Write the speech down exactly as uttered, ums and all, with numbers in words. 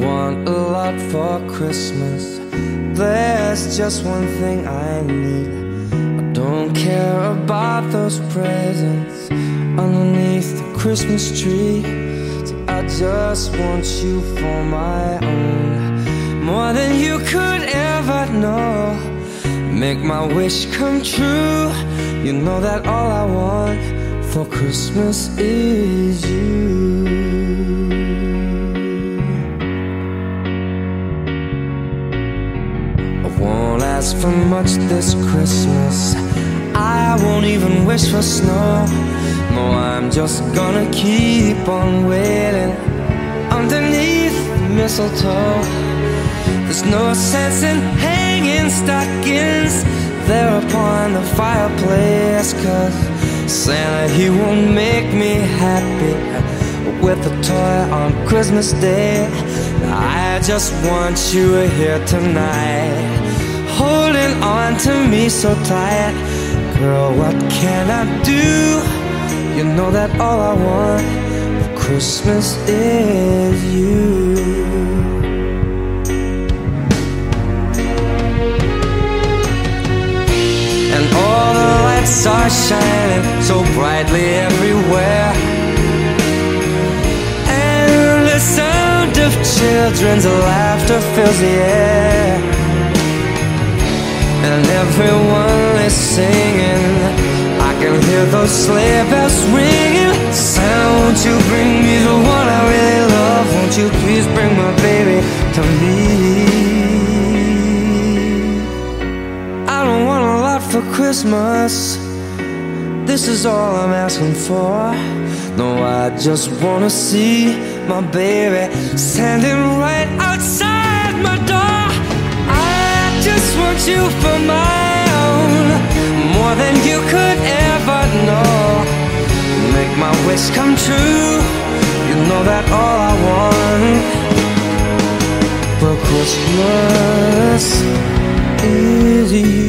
want a lot for Christmas. There's just one thing I need. I don't care about those presents underneath the Christmas tree. So I just want you for my own, more than you could ever know. Make my wish come true. You know that all I want for Christmas is you. I won't ask for much this Christmas. I won't even wish for snow. No, I'm just gonna keep on waiting underneath the mistletoe. There's no sense in hanging stockings there upon the fireplace, 'cause Santa, he won't make me happy with a toy on Christmas Day. I just want you here tonight, holding on to me so tight. Girl, what can I do? You know that all I want for Christmas is you. And all the lights are shining so brightly everywhere, and the sound of children's laughter fills the air, and everyone is singing. I can hear those sleigh bells ringing. Santa, won't you bring me the one I really love? Won't you please bring my baby to me? I don't want a lot for Christmas. This is all I'm asking for. No, I just wanna see my baby standing right outside my door. I just want you for my own, more than you could ever know. Make my wish come true. You know that all I want for Christmas is you.